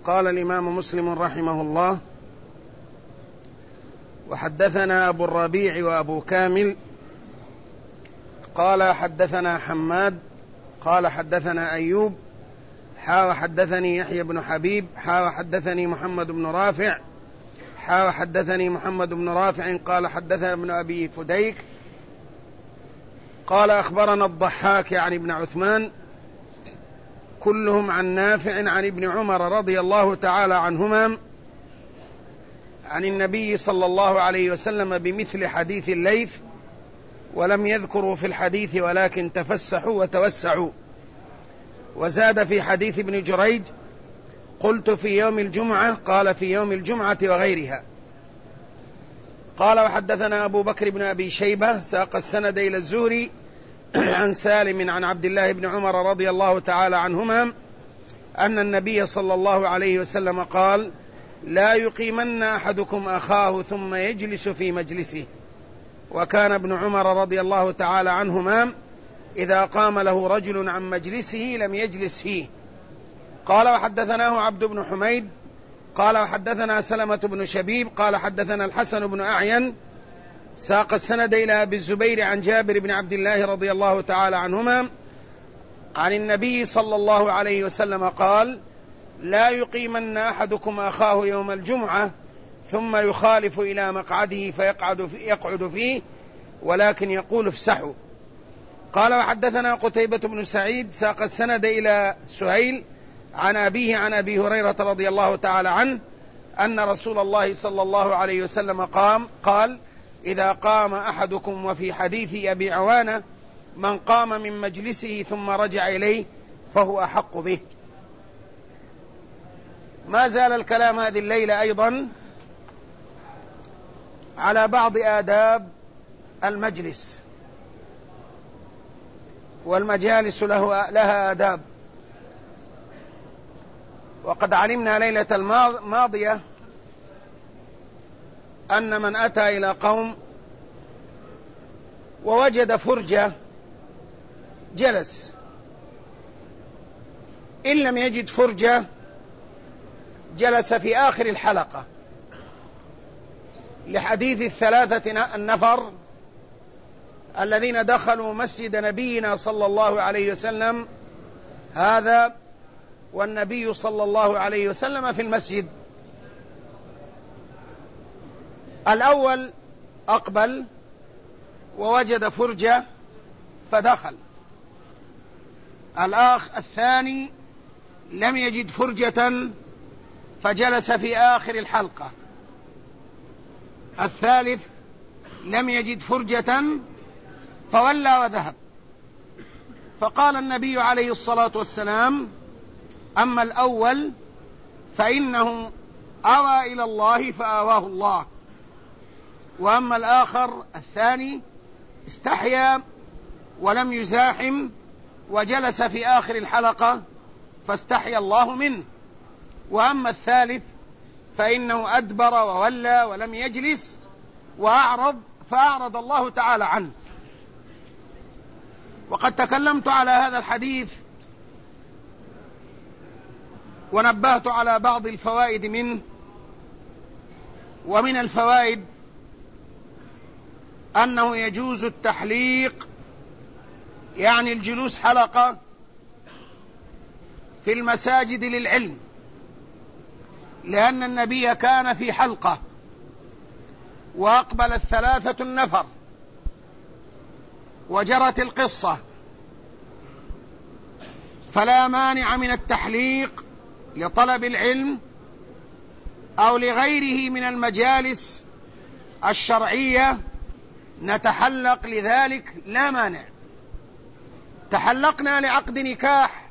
قال الإمام مسلم رحمه الله: وحدثنا أبو الربيع وأبو كامل قال حدثنا حماد قال حدثنا أيوب وحدثني يحيى بن حبيب وحدثني محمد بن رافع وحدثني محمد بن رافع قال حدثنا ابن أبي فديك قال أخبرنا الضحاك عن ابن عثمان كلهم عن نافع عن ابن عمر رضي الله تعالى عنهما عن النبي صلى الله عليه وسلم بمثل حديث الليث، ولم يذكروا في الحديث ولكن تفسحوا وتوسعوا. وزاد في حديث ابن جريج: قلت في يوم الجمعة، قال في يوم الجمعة وغيرها. قال وحدثنا أبو بكر بن أبي شيبة ساق السند إلى الزهري عن سالم عن عبد الله بن عمر رضي الله تعالى عنهما أن النبي صلى الله عليه وسلم قال: لا يقيمن أحدكم أخاه ثم يجلس في مجلسه. وكان ابن عمر رضي الله تعالى عنهما إذا قام له رجل عن مجلسه لم يجلس فيه. قال وحدثناه عبد بن حميد قال وحدثنا سلمة بن شبيب قال حدثنا الحسن بن أعين ساق السند إلى أبي الزبير عن جابر بن عبد الله رضي الله تعالى عنهما عن النبي صلى الله عليه وسلم قال: لا يقيمن أحدكم أخاه يوم الجمعة ثم يخالف إلى مقعده فيقعد فيه، ولكن يقول: افسحوا. قال وحدثنا قتيبة بن سعيد ساق السند إلى سهيل عن أبيه عن أبي هريرة رضي الله تعالى عنه أن رسول الله صلى الله عليه وسلم قال: إذا قام أحدكم، وفي حديث أبي عوانة: من قام من مجلسه ثم رجع إليه فهو أحق به. ما زال الكلام هذه الليلة أيضا على بعض آداب المجلس، والمجالس لها آداب. وقد علمنا ليلة الماضية أن من أتى إلى قوم ووجد فرجة جلس، إن لم يجد فرجة جلس في آخر الحلقة، لحديث الثلاثة النفر الذين دخلوا مسجد نبينا صلى الله عليه وسلم هذا والنبي صلى الله عليه وسلم في المسجد. الأول أقبل ووجد فرجة فدخل، الثاني لم يجد فرجة فجلس في آخر الحلقة، الثالث لم يجد فرجة فولى وذهب. فقال النبي عليه الصلاة والسلام: أما الأول فإنه أوى إلى الله فآواه الله، وأما الآخر الثاني استحيا ولم يزاحم وجلس في آخر الحلقة فاستحيا الله منه، وأما الثالث فإنه أدبر وولى ولم يجلس وأعرض فأعرض الله تعالى عنه. وقد تكلمت على هذا الحديث ونبهت على بعض الفوائد منه. ومن الفوائد أنه يجوز التحليق، يعني الجلوس حلقة في المساجد للعلم، لأن النبي كان في حلقة وأقبل الثلاثة النفر وجرت القصة، فلا مانع من التحليق لطلب العلم أو لغيره من المجالس الشرعية، نتحلق لذلك لا مانع. تحلقنا لعقد نكاح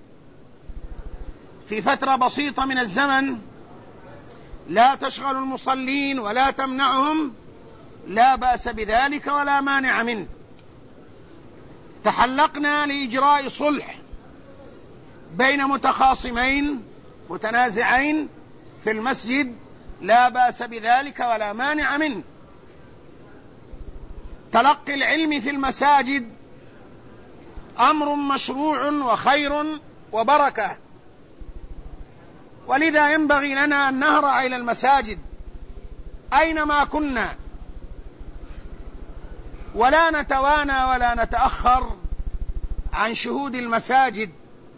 في فترة بسيطة من الزمن لا تشغل المصلين ولا تمنعهم، لا بأس بذلك ولا مانع منه. تحلقنا لإجراء صلح بين متخاصمين متنازعين في المسجد، لا بأس بذلك ولا مانع منه. تلقي العلم في المساجد أمر مشروع وخير وبركة، ولذا ينبغي لنا أن نهرع إلى المساجد أينما كنا، ولا نتوانى ولا نتأخر عن شهود المساجد.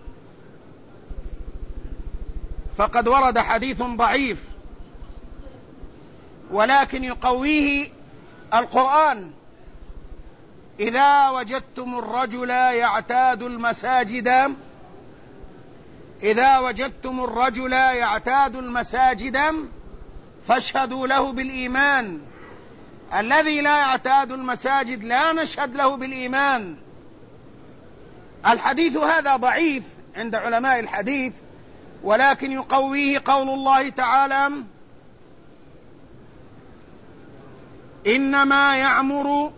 فقد ورد حديث ضعيف ولكن يقويه القرآن: إذا وجدتم الرجل يعتاد المساجد، إذا وجدتم الرجل يعتاد المساجد فاشهدوا له بالإيمان. الذي لا يعتاد المساجد لا نشهد له بالإيمان. الحديث هذا ضعيف عند علماء الحديث، ولكن يقويه قول الله تعالى: إنما يعمر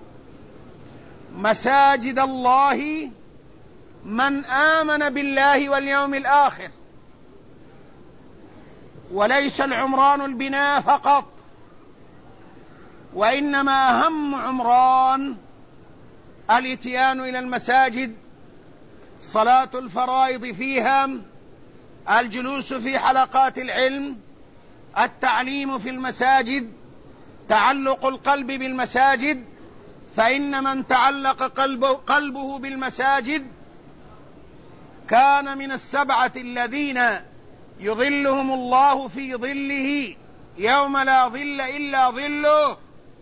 مساجد الله من آمن بالله واليوم الآخر. وليس العمران البناء فقط، وإنما أهم عمران الاتيان إلى المساجد، صلاة الفرائض فيها، الجلوس في حلقات العلم، التعليم في المساجد، تعلق القلب بالمساجد. فإن من تعلق قلبه بالمساجد كان من السبعة الذين يظلهم الله في ظله يوم لا ظل إلا ظله.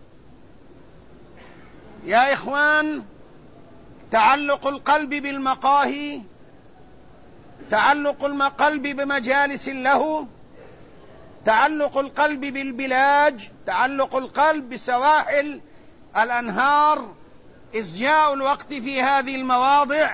يا إخوان، تعلق القلب بالمقاهي، تعلق القلب بمجالس اللهو، تعلق القلب بالبلاج، تعلق القلب بسواحل الأنهار، إزجاء الوقت في هذه المواضع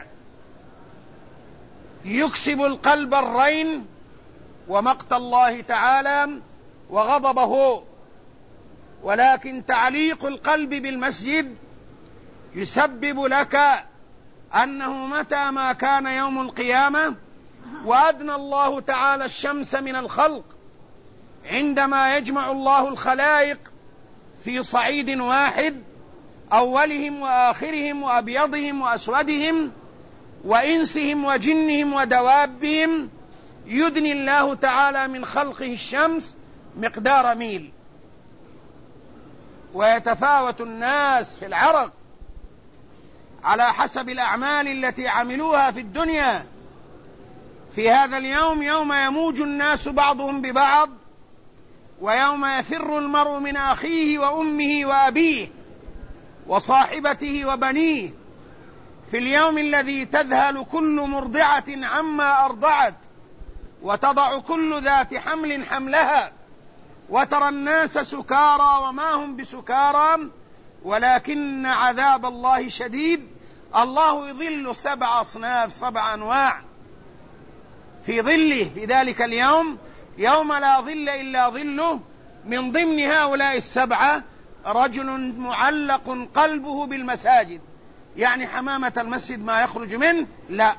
يكسب القلب الرين ومقت الله تعالى وغضبه. ولكن تعليق القلب بالمسجد يسبب لك أنه متى ما كان يوم القيامة وأدنى الله تعالى الشمس من الخلق، عندما يجمع الله الخلائق في صعيد واحد، أولهم وآخرهم وأبيضهم وأسودهم وإنسهم وجنهم ودوابهم، يدني الله تعالى من خلقه الشمس مقدار ميل، ويتفاوت الناس في العرق على حسب الأعمال التي عملوها في الدنيا. في هذا اليوم، يوم يموج الناس بعضهم ببعض، ويوم يفر المرء من أخيه وأمه وأبيه وصاحبته وبنيه، في اليوم الذي تذهل كل مرضعة عما أرضعت وتضع كل ذات حمل حملها، وترى الناس سكارى وما هم بسكارى ولكن عذاب الله شديد. الله يظل 7 أصناف، 7 أنواع في ظله في ذلك اليوم، يوم لا ظل إلا ظله. من ضمن هؤلاء 7 رجل معلق قلبه بالمساجد، يعني حمامة المسجد ما يخرج منه لا،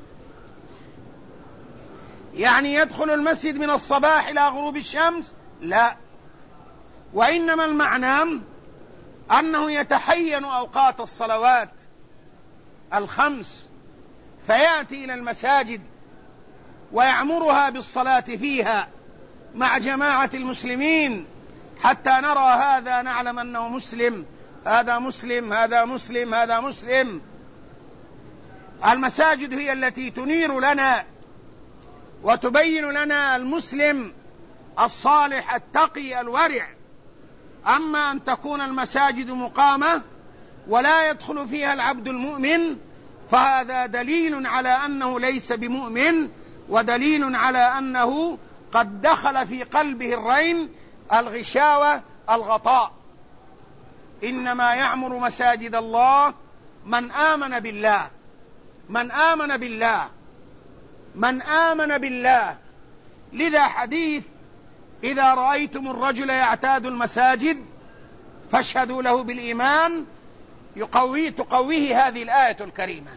يعني يدخل المسجد من الصباح إلى غروب الشمس لا، وإنما المعنى أنه يتحين أوقات الصلوات ال5 فيأتي إلى المساجد ويعمرها بالصلاة فيها مع جماعة المسلمين حتى نرى هذا نعلم أنه مسلم، هذا مسلم، هذا مسلم، هذا مسلم. المساجد هي التي تنير لنا وتبين لنا المسلم الصالح التقي الورع. أما أن تكون المساجد مقامة ولا يدخل فيها العبد المؤمن فهذا دليل على أنه ليس بمؤمن، ودليل على أنه قد دخل في قلبه الرين، الغشاوة، الغطاء. إنما يعمر مساجد الله من آمن بالله، من آمن بالله، من آمن بالله. لذا حديث إذا رأيتم الرجل يعتاد المساجد فاشهدوا له بالإيمان تقويه هذه الآية الكريمة.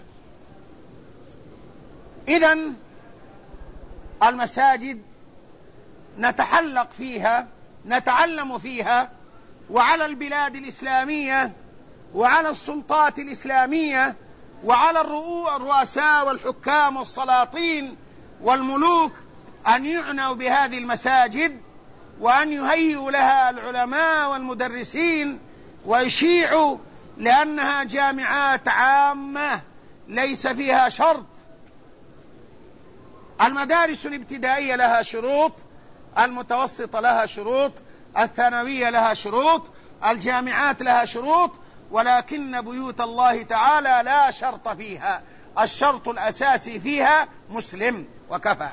إذن المساجد نتحلق فيها، نتعلم فيها، وعلى البلاد الإسلامية وعلى السلطات الإسلامية وعلى الرؤساء والحكام والسلاطين والملوك أن يعنوا بهذه المساجد وأن يهيئوا لها العلماء والمدرسين ويشيعوا، لأنها جامعات عامة ليس فيها شرط. المدارس الابتدائية لها شروط، المتوسطة لها شروط، الثانوية لها شروط، الجامعات لها شروط، ولكن بيوت الله تعالى لا شرط فيها، الشرط الأساسي فيها مسلم وكفى.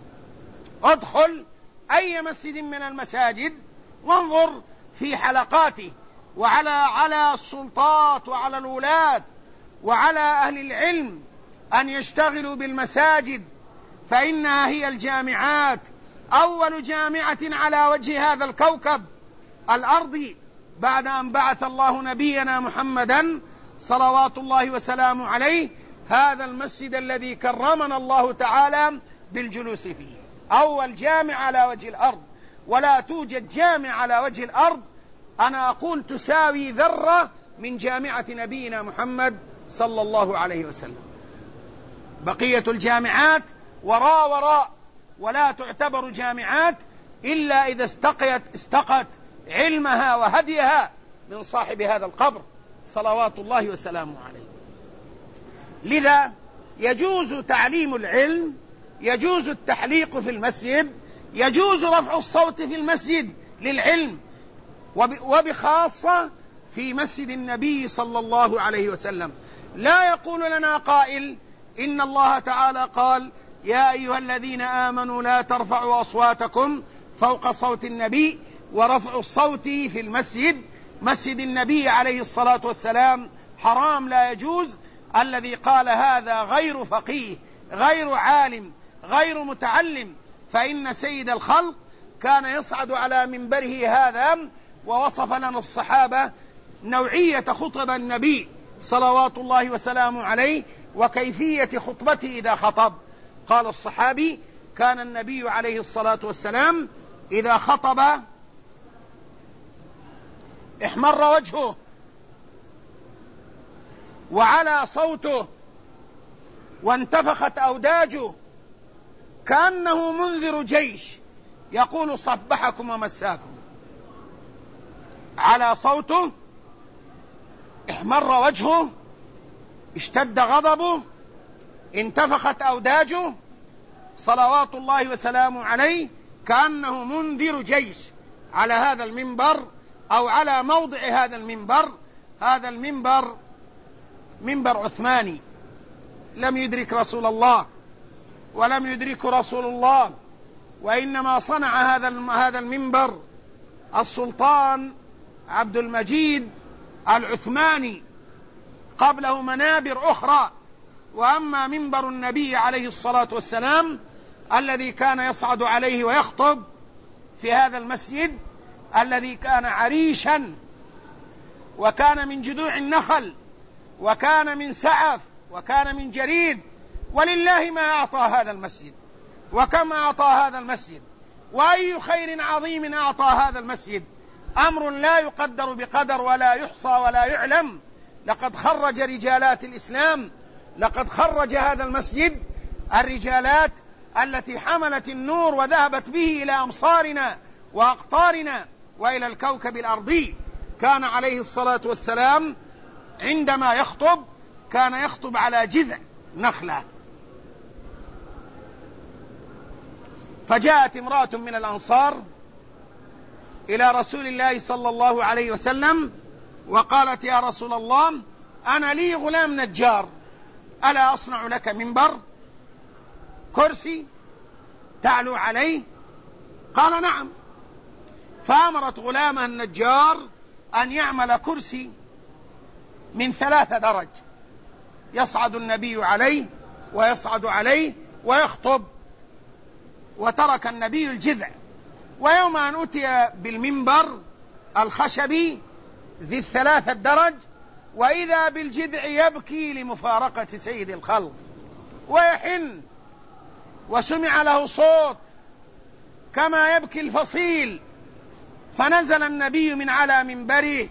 ادخل أي مسجد من المساجد وانظر في حلقاته، وعلى السلطات وعلى الولاة وعلى أهل العلم أن يشتغلوا بالمساجد، فإنها هي الجامعات. أول جامعة على وجه هذا الكوكب الأرضي بعد أن بعث الله نبينا محمدا صلوات الله وسلامه عليه، هذا المسجد الذي كرمنا الله تعالى بالجلوس فيه، أول جامع على وجه الأرض. ولا توجد جامع على وجه الأرض أنا أقول تساوي ذرة من جامعة نبينا محمد صلى الله عليه وسلم. بقية الجامعات وراء ولا تعتبر جامعات إلا إذا استقت علمها وهديها من صاحب هذا القبر صلوات الله وسلامه عليه. لذا يجوز تعليم العلم، يجوز التحليق في المسجد، يجوز رفع الصوت في المسجد للعلم، وبخاصة في مسجد النبي صلى الله عليه وسلم. لا يقول لنا قائل إن الله تعالى قال يا أيها الذين آمنوا لا ترفعوا أصواتكم فوق صوت النبي، ورفع الصوت في المسجد مسجد النبي عليه الصلاة والسلام حرام لا يجوز. الذي قال هذا غير فقيه، غير عالم، غير متعلم، فإن سيد الخلق كان يصعد على منبره هذا ووصف لنا الصحابة نوعية خطب النبي صلوات الله وسلامه عليه وكيفية خطبته إذا خطب. قال الصحابي كان النبي عليه الصلاة والسلام إذا خطب احمر وجهه وعلى صوته وانتفخت أوداجه كأنه منذر جيش يقول صبحكم ومساكم. على صوته، احمر وجهه، اشتد غضبه، انتفخت أوداجه صلوات الله وسلامه عليه كأنه منذر جيش على هذا المنبر أو على موضع هذا المنبر. هذا المنبر منبر عثماني، لم يدرك رسول الله ولم يدرك رسول الله، وإنما صنع هذا المنبر السلطان عبد المجيد العثماني، قبله منابر أخرى. وأما منبر النبي عليه الصلاة والسلام الذي كان يصعد عليه ويخطب في هذا المسجد الذي كان عريشا، وكان من جذوع النخل، وكان من سعف، وكان من جريد، ولله ما أعطى هذا المسجد وكم أعطى هذا المسجد، وأي خير عظيم أعطى هذا المسجد، أمر لا يقدر بقدر ولا يحصى ولا يعلم. لقد خرج رجالات الإسلام، لقد خرج هذا المسجد الرجالات التي حملت النور وذهبت به إلى أمصارنا وأقطارنا وإلى الكوكب الأرضي. كان عليه الصلاة والسلام عندما يخطب كان يخطب على جذع نخلة. فجاءت امرأة من الأنصار إلى رسول الله صلى الله عليه وسلم وقالت يا رسول الله أنا لي غلام نجار، ألا أصنع لك منبر، كرسي تعلو عليه؟ قال نعم. فأمرت غلامها النجار أن يعمل كرسي من 3 درج يصعد النبي عليه ويصعد عليه ويخطب، وترك النبي الجذع. ويوم أن أتي بالمنبر الخشبي ذي 3 درج وإذا بالجذع يبكي لمفارقة سيد الخلق ويحن، وسمع له صوت كما يبكي الفصيل، فنزل النبي من على منبره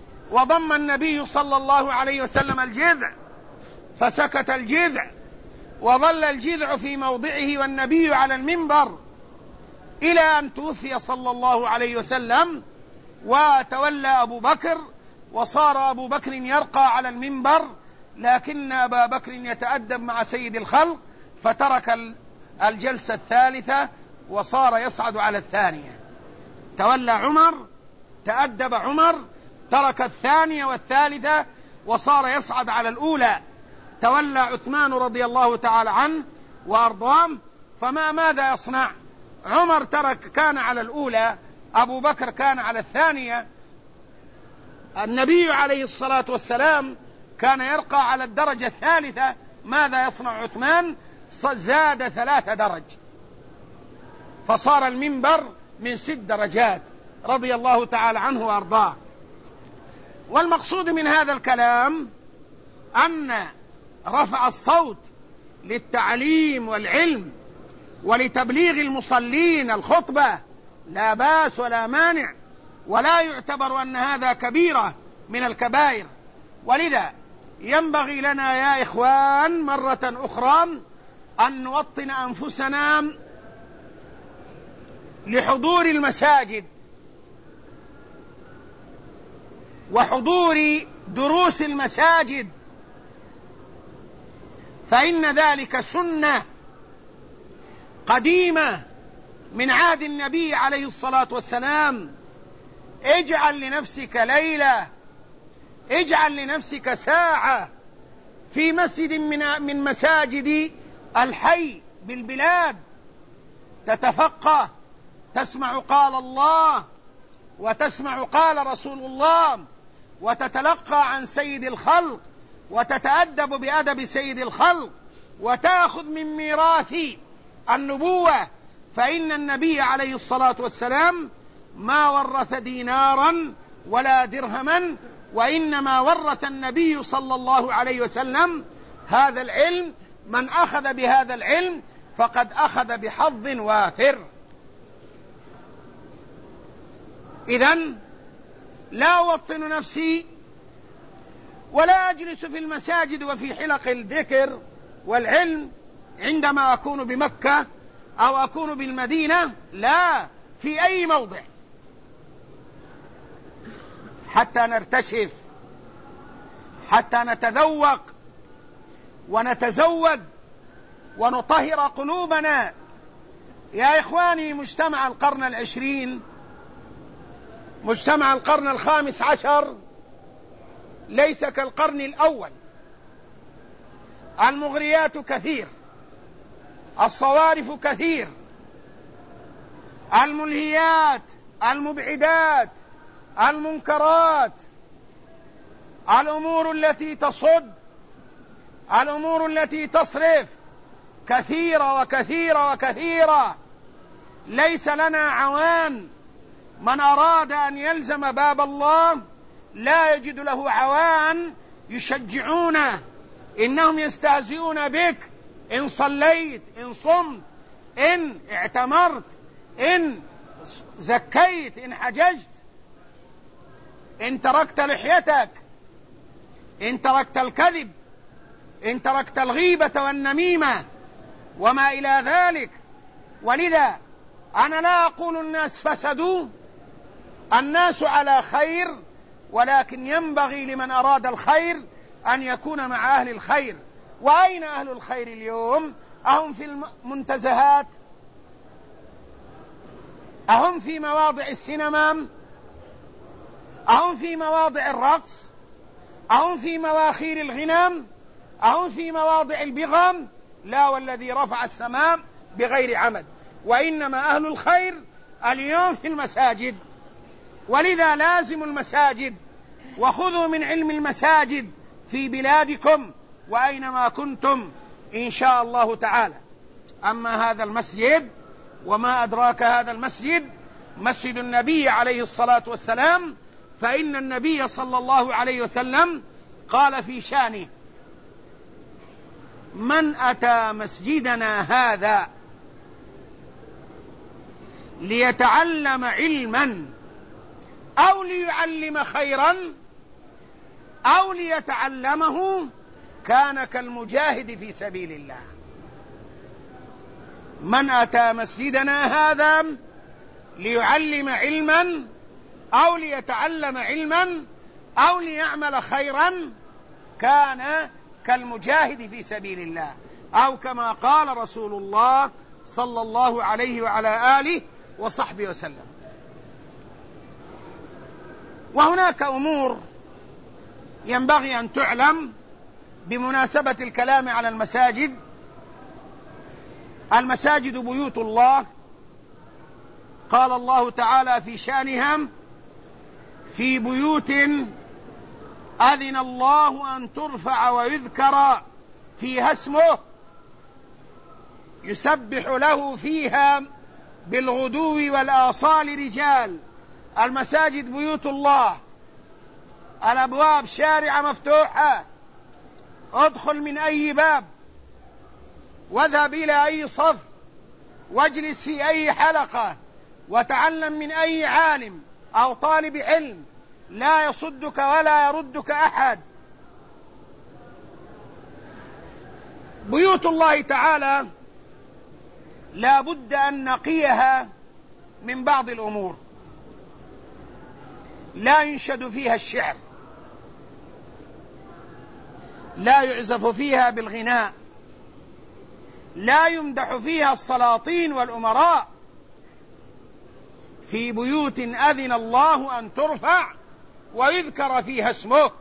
وضم النبي صلى الله عليه وسلم الجذع، فسكت الجذع وظل الجذع في موضعه والنبي على المنبر إلى أن توفي صلى الله عليه وسلم، وتولى أبو بكر، وصار أبو بكر يرقى على المنبر، لكن أبا بكر يتأدب مع سيد الخلق فترك الجلسة الثالثة وصار يصعد على الثانية. تولى عمر، تأدب عمر، ترك الثانية والثالثة وصار يصعد على الأولى. تولى عثمان رضي الله تعالى عنه وأرضاه، ماذا يصنع؟ عمر كان على الأولى، أبو بكر كان على الثانية، النبي عليه الصلاة والسلام كان يرقى على الدرجة الثالثة. ماذا يصنع عثمان؟ زاد 3 درج، فصار المنبر من 6 درجات رضي الله تعالى عنه وأرضاه. والمقصود من هذا الكلام أن رفع الصوت للتعليم والعلم ولتبليغ المصلين الخطبة لا بأس ولا مانع، ولا يعتبر أن هذا كبيرة من الكبائر. ولذا ينبغي لنا يا إخوان مرة أخرى أن نوطن أنفسنا لحضور المساجد وحضور دروس المساجد، فإن ذلك سنة قديمة من عهد النبي عليه الصلاة والسلام. اجعل لنفسك ليلة، اجعل لنفسك ساعة في مسجد من مساجد الحي بالبلاد، تتفقه، تسمع قال الله وتسمع قال رسول الله، وتتلقى عن سيد الخلق، وتتأدب بأدب سيد الخلق، وتأخذ من ميراث النبوة. فإن النبي عليه الصلاة والسلام ما ورث دينارا ولا درهما، وإنما ورث النبي صلى الله عليه وسلم هذا العلم. من أخذ بهذا العلم فقد أخذ بحظ وافر. إذن لا أوطن نفسي ولا أجلس في المساجد وفي حلق الذكر والعلم عندما أكون بمكة أو أكون بالمدينة، لا، في أي موضع، حتى نرتشف، حتى نتذوق ونتزود ونطهر قلوبنا. يا إخواني، مجتمع القرن 20، مجتمع القرن 15 ليس كالقرن الأول. المغريات كثير، الصوارف كثير، الملهيات، المبعدات، المنكرات، الأمور التي تصد، الأمور التي تصرف كثيرة وكثيرة وكثيرة. ليس لنا عوان. من أراد أن يلزم باب الله لا يجد له عوان يشجعونه. إنهم يستهزئون بك إن صليت، إن صمت، إن اعتمرت، إن زكيت، إن حججت، إن تركت لحيتك، إن تركت الكذب، إن تركت الغيبة والنميمة وما إلى ذلك. ولذا أنا لا أقول الناس فسدوا، الناس على خير، ولكن ينبغي لمن أراد الخير أن يكون مع أهل الخير. وأين أهل الخير اليوم؟ أهم في المنتزهات؟ أهم في مواضع السينما؟ أهم في مواضع الرقص؟ أهم في مواخير الغنم؟ أهم في مواضع البغم؟ لا، والذي رفع السماء بغير عمد. وإنما أهل الخير اليوم في المساجد. ولذا لازموا المساجد وخذوا من علم المساجد في بلادكم وأينما كنتم إن شاء الله تعالى. أما هذا المسجد وما أدراك هذا المسجد، مسجد النبي عليه الصلاة والسلام، فإن النبي صلى الله عليه وسلم قال في شانه: من أتى مسجدنا هذا ليتعلم علما أو ليعلم خيرا أو ليتعلمه كان كالمجاهد في سبيل الله. من أتى مسجدنا هذا ليعلم علما أو ليتعلم علما أو ليعمل خيرا كان كالمجاهد في سبيل الله، أو كما قال رسول الله صلى الله عليه وعلى آله وصحبه وسلم. وهناك أمور ينبغي أن تعلم بمناسبة الكلام على المساجد. المساجد بيوت الله، قال الله تعالى في شأنها: في بيوت أذن الله أن ترفع ويذكر فيها اسمه يسبح له فيها بالغدو والآصال رجال. المساجد بيوت الله، الأبواب شارعة مفتوحة، ادخل من أي باب واذهب إلى أي صف واجلس في أي حلقة وتعلم من أي عالم أو طالب علم، لا يصدك ولا يردك أحد. بيوت الله تعالى لا بد أن نقيها من بعض الأمور. لا ينشد فيها الشعر، لا يعزف فيها بالغناء، لا يمدح فيها السلاطين والأمراء. في بيوت أذن الله أن ترفع ويذكر فيها اسمه.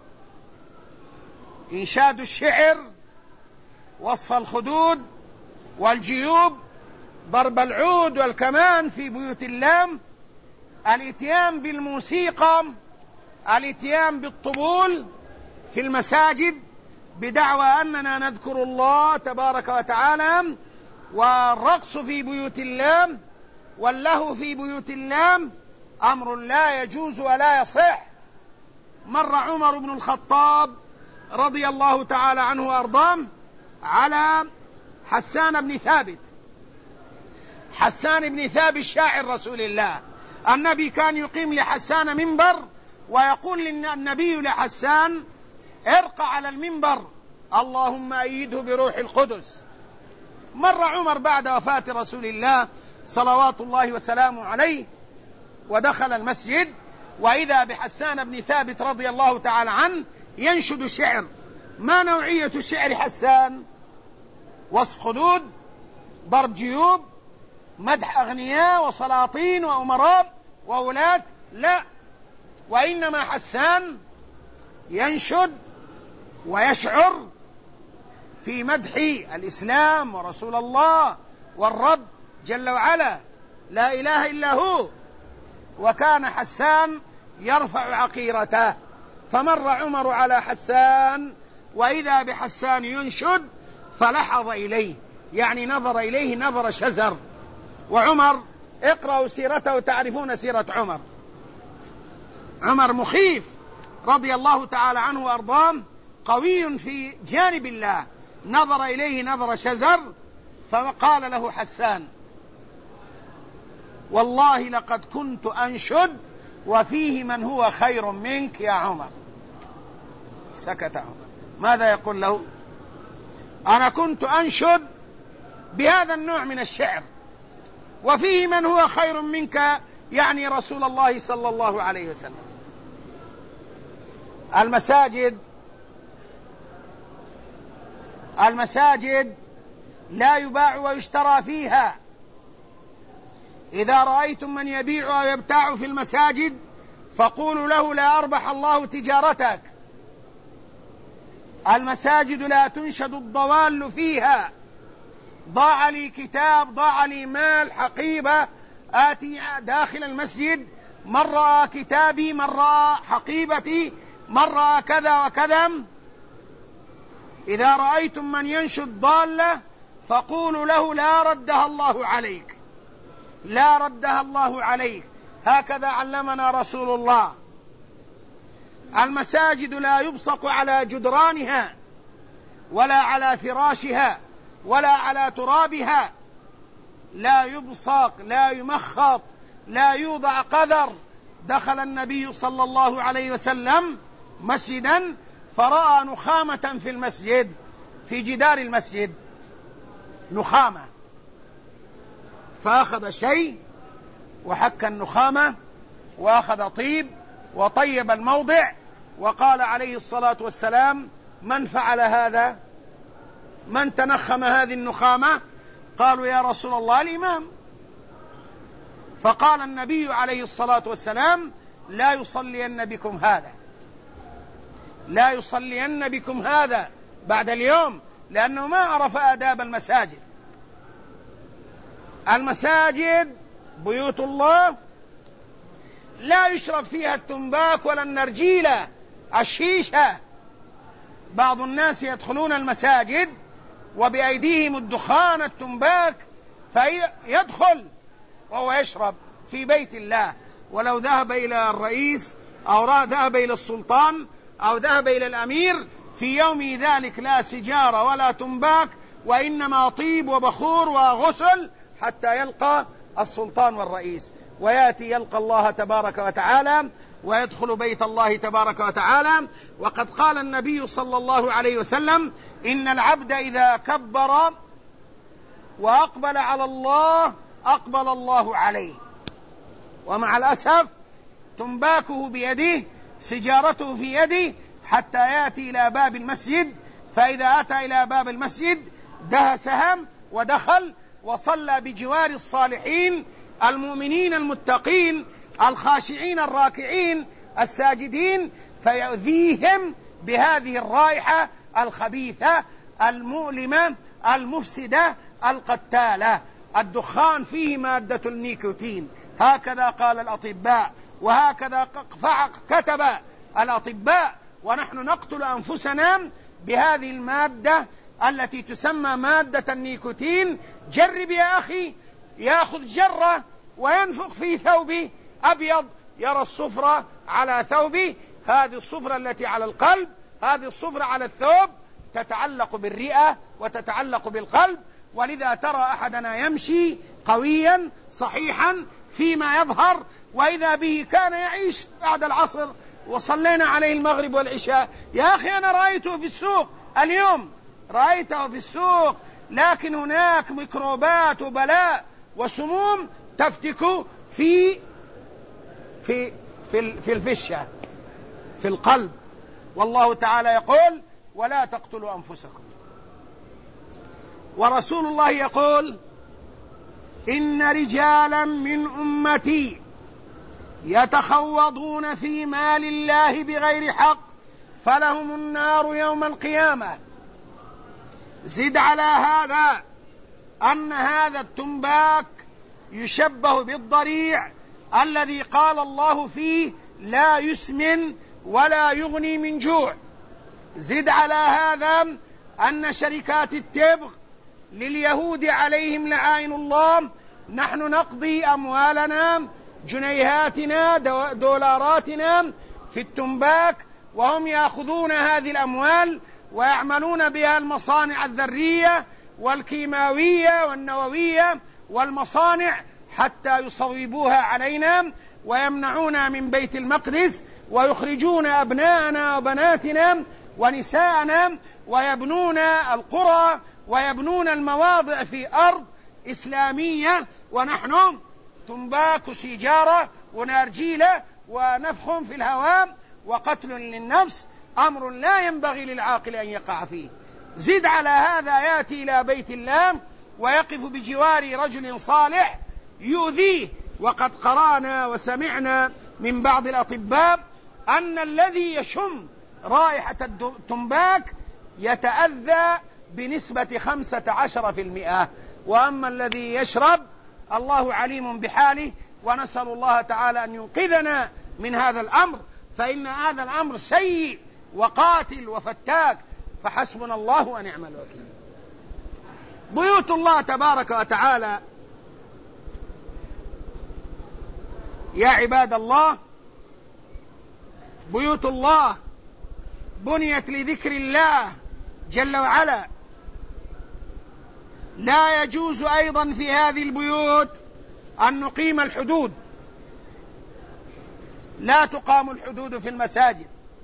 إنشاد الشعر، وصف الخدود والجيوب، ضرب العود والكمان في بيوت الله، الاتيان بالموسيقى، الاتيان بالطبول في المساجد بدعوى أننا نذكر الله تبارك وتعالى، والرقص في بيوت الله واللهو في بيوت الله أمر لا يجوز ولا يصح. مر عمر بن الخطاب رضي الله تعالى عنه وأرضاه على حسان بن ثابت. حسان بن ثابت شاعر رسول الله. النبي كان يقيم لحسان منبر ويقول النبي لحسان: ارقى على المنبر، اللهم أيده بروح القدس. مر عمر بعد وفاة رسول الله صلوات الله وسلامه عليه ودخل المسجد، وإذا بحسان بن ثابت رضي الله تعالى عنه ينشد شعر. ما نوعية شعر حسان؟ وصف خدود، ضرب جيوب، مدح أغنياء وسلاطين وأمراء وولاة؟ لا، وإنما حسان ينشد ويشعر في مدح الإسلام ورسول الله والرب جل وعلا، لا إله إلا هو. وكان حسان يرفع عقيرته. فمر عمر على حسان وإذا بحسان ينشد فلحظ إليه، يعني نظر إليه نظر شزر. وعمر اقرأوا سيرته تعرفون سيرة عمر. عمر مخيف رضي الله تعالى عنه وأرضاه، قوي في جانب الله، نظر إليه نظر شزر. فقال له حسان: والله لقد كنت أنشد وفيه من هو خير منك يا عمر. سكت عمر. ماذا يقول له؟ أنا كنت أنشد بهذا النوع من الشعر وفيه من هو خير منك، يعني رسول الله صلى الله عليه وسلم. المساجد لا يباع ويشترى فيها. إذا رأيتم من يبيع ويبتاع في المساجد فقولوا له: لا أربح الله تجارتك. المساجد لا تنشد الضوال فيها. ضاع لي كتاب، ضاع لي مال، حقيبة، آتي داخل المسجد، من رأى كتابي، من رأى حقيبتي، من رأى كذا وكذا. إذا رأيتم من ينشد ضالة فقولوا له: لا ردها الله عليك، لا ردها الله عليك. هكذا علمنا رسول الله. المساجد لا يبصق على جدرانها ولا على فراشها ولا على ترابها، لا يبصق، لا يمخط، لا يوضع قذر. دخل النبي صلى الله عليه وسلم مسجدا فرأى نخامة في المسجد، في جدار المسجد، نخامة. فأخذ شيء وحك النخامة وأخذ طيب وطيب الموضع، وقال عليه الصلاة والسلام: من فعل هذا؟ من تنخم هذه النخامة؟ قالوا: يا رسول الله الإمام. فقال النبي عليه الصلاة والسلام: لا يصلين بكم هذا، لا يصلين بكم هذا بعد اليوم، لأنه ما عرف آداب المساجد. المساجد بيوت الله لا يشرب فيها التنباك ولا النرجيلة، الشيشة. بعض الناس يدخلون المساجد وبأيديهم الدخان التنباك، فيدخل وهو يشرب في بيت الله. ولو ذهب إلى الرئيس أو ذهب إلى السلطان أو ذهب إلى الأمير في يوم ذلك لا سجارة ولا تنباك، وإنما طيب وبخور وغسل حتى يلقى السلطان والرئيس، ويأتي يلقى الله تبارك وتعالى ويدخل بيت الله تبارك وتعالى. وقد قال النبي صلى الله عليه وسلم: إن العبد إذا كبر وأقبل على الله أقبل الله عليه. ومع الأسف تنباكه بيده، سجارته في يده، حتى يأتي إلى باب المسجد، فإذا أتى إلى باب المسجد دهسهم ودخل وصلى بجوار الصالحين المؤمنين المتقين الخاشعين الراكعين الساجدين، فيؤذيهم بهذه الرائحة الخبيثة المؤلمة المفسدة القتالة. الدخان فيه مادة النيكوتين، هكذا قال الأطباء، وهكذا كتب الأطباء، ونحن نقتل أنفسنا بهذه المادة التي تسمى مادة النيكوتين. جرب يا أخي، يأخذ جرة وينفخ في ثوبه أبيض، يرى الصفرة على ثوبه، هذه الصفرة التي على القلب، هذه الصفرة على الثوب تتعلق بالرئة وتتعلق بالقلب. ولذا ترى أحدنا يمشي قويا صحيحا فيما يظهر، وإذا به كان يعيش بعد العصر وصلينا عليه المغرب والعشاء. يا أخي أنا رأيته في السوق اليوم، رأيته في السوق، لكن هناك ميكروبات وبلاء وسموم تفتك في الفشة في القلب. والله تعالى يقول: ولا تقتلوا أنفسكم. ورسول الله يقول: إن رجالا من أمتي يتخوضون في مال الله بغير حق فلهم النار يوم القيامة. زد على هذا أن هذا التنباك يشبه بالضريع الذي قال الله فيه: لا يسمن ولا يغني من جوع. زد على هذا أن شركات التبغ لليهود عليهم لعائن الله، نحن نقضي أموالنا جنيهاتنا دولاراتنا في التنباك، وهم يأخذون هذه الأموال ويعملون بها المصانع الذرية والكيماوية والنووية والمصانع حتى يصوبوها علينا ويمنعونا من بيت المقدس، ويخرجون أبناءنا وبناتنا ونساءنا، ويبنون القرى ويبنون المواضع في أرض إسلامية، ونحن تنباك سيجارة ونارجيلة ونفخ في الهواء وقتل للنفس، أمر لا ينبغي للعاقل أن يقع فيه. زد على هذا يأتي إلى بيت الله ويقف بجوار رجل صالح يؤذيه. وقد قرأنا وسمعنا من بعض الأطباء أن الذي يشم رائحة التنباك يتأذى بنسبة 15%، وأما الذي يشرب الله عليم بحاله، ونسأل الله تعالى أن ينقذنا من هذا الأمر، فإن هذا الأمر سيء وقاتل وفتاك، فحسبنا الله ونعم الوكيل. بيوت الله تبارك وتعالى يا عباد الله، بيوت الله بنيت لذكر الله جل وعلا. لا يجوز أيضا في هذه البيوت أن نقيم الحدود، لا تقام الحدود في المساجد،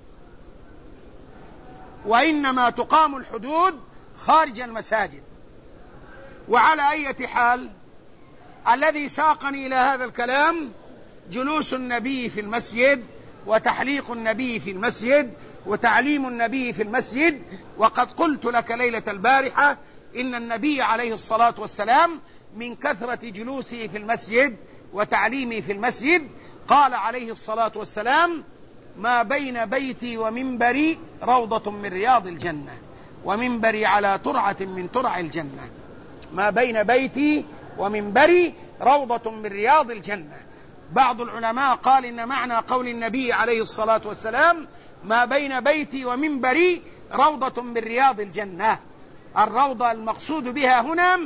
وإنما تقام الحدود خارج المساجد. وعلى أي حال الذي ساقني إلى هذا الكلام جلوس النبي في المسجد، وتحليق النبي في المسجد، وتعليم النبي في المسجد. وقد قلت لك ليلة البارحة إن النبي عليه الصلاة والسلام من كثرة جلوسه في المسجد وتعليمه في المسجد قال عليه الصلاة والسلام: ما بين بيتي ومنبري روضة من رياض الجنة، ومنبري على ترعة من ترع الجنة. ما بين بيتي ومنبري روضة من رياض الجنة. بعض العلماء قال إن معنى قول النبي عليه الصلاة والسلام ما بين بيتي ومنبري روضة من رياض الجنة، الروضة المقصود بها هنا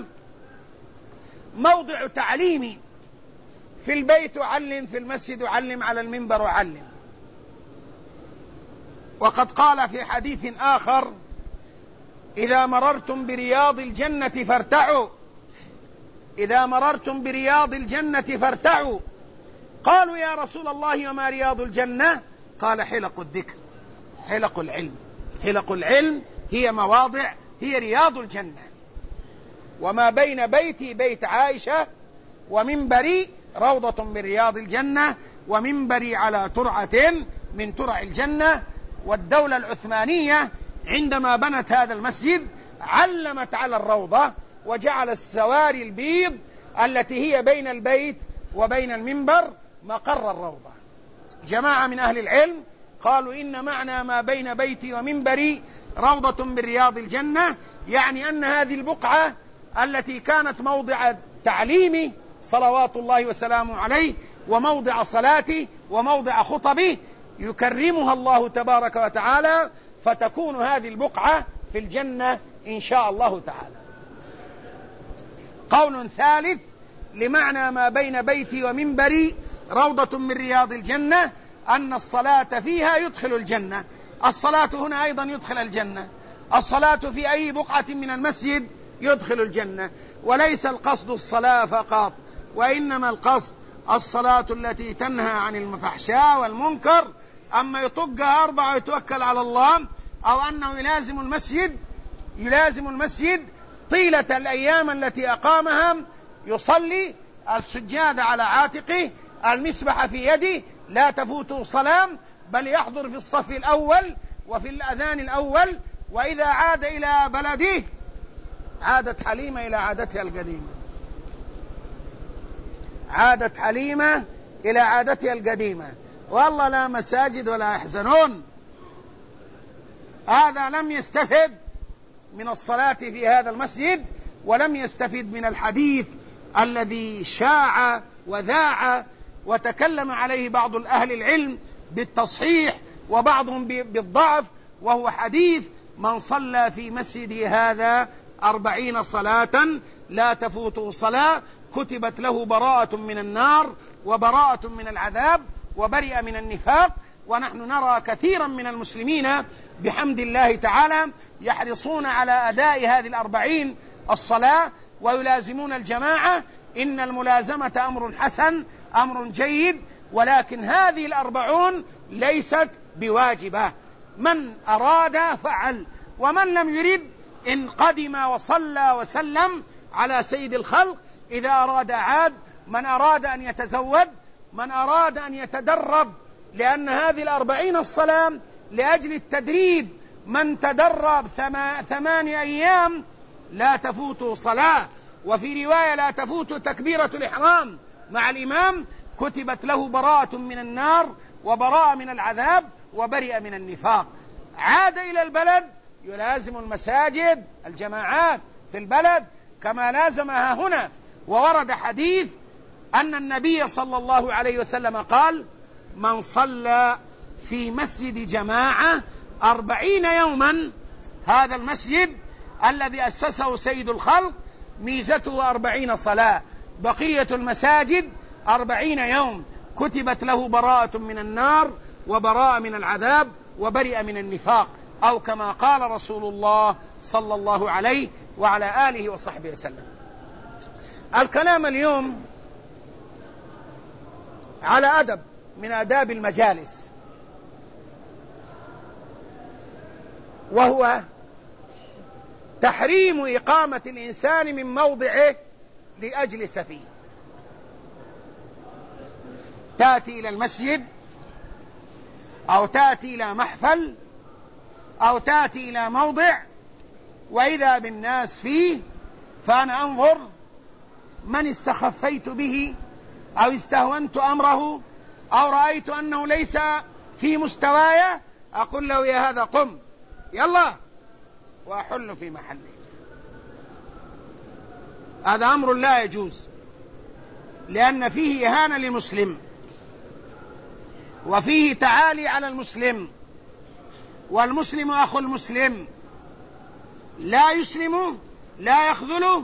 موضع تعليمي، في البيت أعلم، في المسجد أعلم، على المنبر أعلم. وقد قال في حديث آخر: إذا مررتم برياض الجنة فارتعوا، إذا مررتم برياض الجنة فارتعوا. قالوا: يا رسول الله وما رياض الجنة؟ قال: حلق الذكر، حلق العلم. حلق العلم هي مواضع، هي رياض الجنة. وما بين بيتي بيت عائشة ومنبري روضة من رياض الجنة، ومنبري على ترعة من ترع الجنة. والدولة العثمانية عندما بنت هذا المسجد علمت على الروضة، وجعل السواري البيض التي هي بين البيت وبين المنبر مقر الروضة. جماعة من أهل العلم قالوا إن معنى ما بين بيتي ومنبري روضة من رياض الجنة يعني أن هذه البقعة التي كانت موضع تعليمه صلوات الله وسلامه عليه، وموضع صلاته، وموضع خطبه، يكرمها الله تبارك وتعالى، فتكون هذه البقعة في الجنة إن شاء الله تعالى. قول ثالث لمعنى ما بين بيتي ومنبري روضة من رياض الجنة أن الصلاة فيها يدخل الجنة. الصلاة هنا أيضا يدخل الجنة، الصلاة في أي بقعة من المسجد يدخل الجنة. وليس القصد الصلاة فقط، وإنما القصد الصلاة التي تنهى عن الفحشاء والمنكر. أما يطقها 4 ويتوكل على الله، أو أنه يلازم المسجد طيلة الأيام التي أقامها، يصلي السجاد على عاتقه، المسبح في يده، لا تفوته صلاة، بل يحضر في الصف الأول وفي الأذان الأول. وإذا عاد إلى بلده عادت حليمة إلى عادتها القديمة، عادت حليمة إلى عادتها القديمة. والله لا مساجد ولا يحزنون. هذا لم يستفد من الصلاة في هذا المسجد، ولم يستفد من الحديث الذي شاع وذاع وتكلم عليه بعض أهل العلم بالتصحيح وبعضهم بالضعف، وهو حديث: من صلى في مسجده هذا 40 صلاة لا تفوته صلاة كتبت له براءة من النار وبراءة من العذاب وبرئ من النفاق. ونحن نرى كثيرا من المسلمين بحمد الله تعالى يحرصون على أداء هذه 40 الصلاة ويلازمون الجماعة. إن الملازمة أمر حسن، أمر جيد، ولكن هذه 40 ليست بواجبة. من أراد فعل، ومن لم يرد إن قدم وصلى وسلم على سيد الخلق. إذا أراد عاد. من أراد أن يتزود، من أراد أن يتدرب، لأن هذه 40 الصلاة لأجل التدريب. من تدرب 8 أيام لا تفوته صلاة. وفي رواية لا تفوته تكبيرة الإحرام مع الإمام، كتبت له براءة من النار وبراءة من العذاب وبرئ من النفاق. عاد إلى البلد يلازم المساجد، الجماعات في البلد كما لازمها هنا. وورد حديث أن النبي صلى الله عليه وسلم قال: من صلى في مسجد جماعة 40 يوما، هذا المسجد الذي أسسه سيد الخلق ميزته 40 صلاة، بقية المساجد 40 يوم، كتبت له براءة من النار وبراءة من العذاب وبرئ من النفاق، أو كما قال رسول الله صلى الله عليه وعلى آله وصحبه وسلم. الكلام اليوم على أدب من آداب المجالس، وهو تحريم إقامة الإنسان من موضعه لأجلس فيه. تأتي إلى المسجد أو تأتي إلى محفل أو تأتي إلى موضع وإذا بالناس فيه، فأنا أنظر من استخفيت به أو استهونت أمره أو رأيت أنه ليس في مستواي، أقول له يا هذا قم يلا، وأحل في محله. هذا أمر لا يجوز، لأن فيه إهانة للمسلم وفيه تعالي على المسلم، والمسلم أخو المسلم، لا يسلم لا يخذله.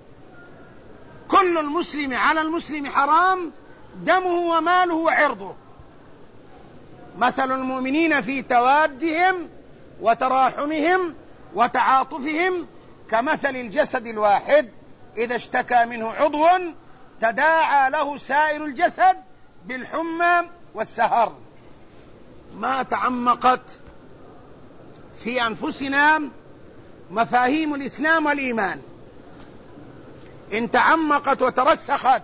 كل المسلم على المسلم حرام دمه وماله وعرضه. مثل المؤمنين في توادهم وتراحمهم وتعاطفهم كمثل الجسد الواحد إذا اشتكى منه عضو تداعى له سائر الجسد بالحمى والسهر. ما تعمقت في أنفسنا مفاهيم الإسلام والإيمان، إن تعمقت وترسخت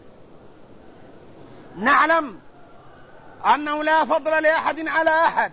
نعلم أنه لا فضل لأحد على أحد،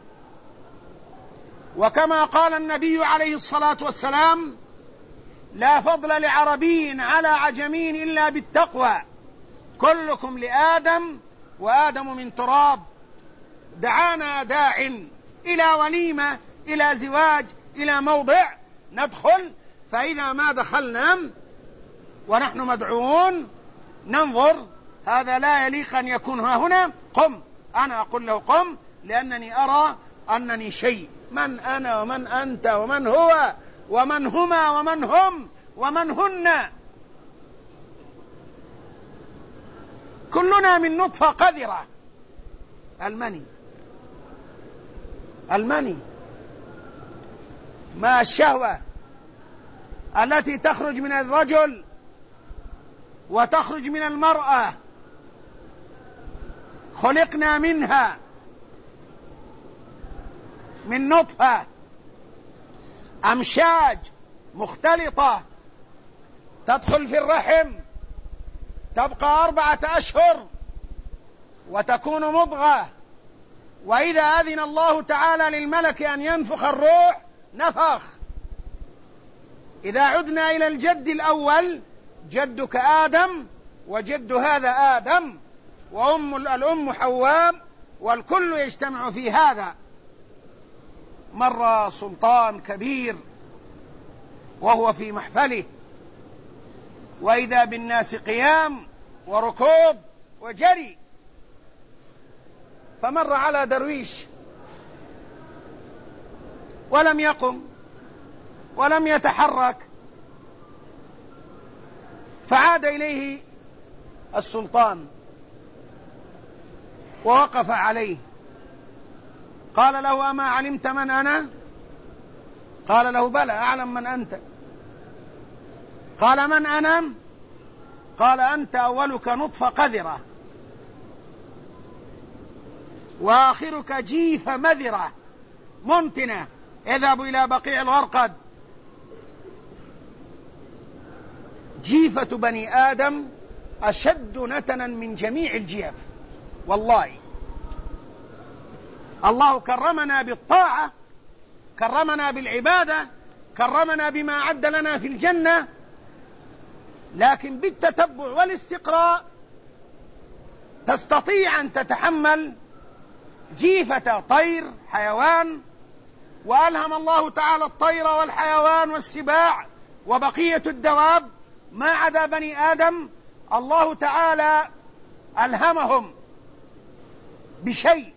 وكما قال النبي عليه الصلاة والسلام: لا فضل لعربي على عجمي إلا بالتقوى، كلكم لآدم وآدم من تراب. دعانا داع إلى وليمة، إلى زواج، إلى موضع ندخل، فإذا ما دخلنا ونحن مدعوون ننظر هذا لا يليق أن يكون ها هنا، قم. أنا أقول له قم لأنني أرى أنني شيء. من أنا ومن أنت ومن هو ومن هما ومن هم ومن هن؟ كلنا من نطفة قذرة. المني ما الشهوة التي تخرج من الرجل وتخرج من المرأة، خلقنا منها من نطفة أمشاج مختلطة تدخل في الرحم، تبقى 4 أشهر وتكون مضغة، وإذا أذن الله تعالى للملك أن ينفخ الروح نفخ. إذا عدنا إلى الجد الأول، جدك آدم وجد هذا آدم الأم حواء، والكل يجتمع في هذا. مر سلطان كبير وهو في محفله، وإذا بالناس قيام وركوب وجري، فمر على درويش ولم يقم ولم يتحرك، فعاد إليه السلطان ووقف عليه، قال له: أما علمت من أنا؟ قال له: بلى أعلم من أنت. قال: من أنا؟ قال: أنت أولك نطفة قذرة، وآخرك جيفة مذرة منتنة، اذهبوا إلى بقيع الغرقد. جيفة بني آدم أشد نتنا من جميع الجيف. والله الله كرمنا بالطاعة، كرمنا بالعبادة، كرمنا بما أعد لنا في الجنة، لكن بالتتبع والاستقراء تستطيع أن تتحمل جيفة طير حيوان. وألهم الله تعالى الطير والحيوان والسباع وبقية الدواب ما عدا بني آدم، الله تعالى ألهمهم بشيء.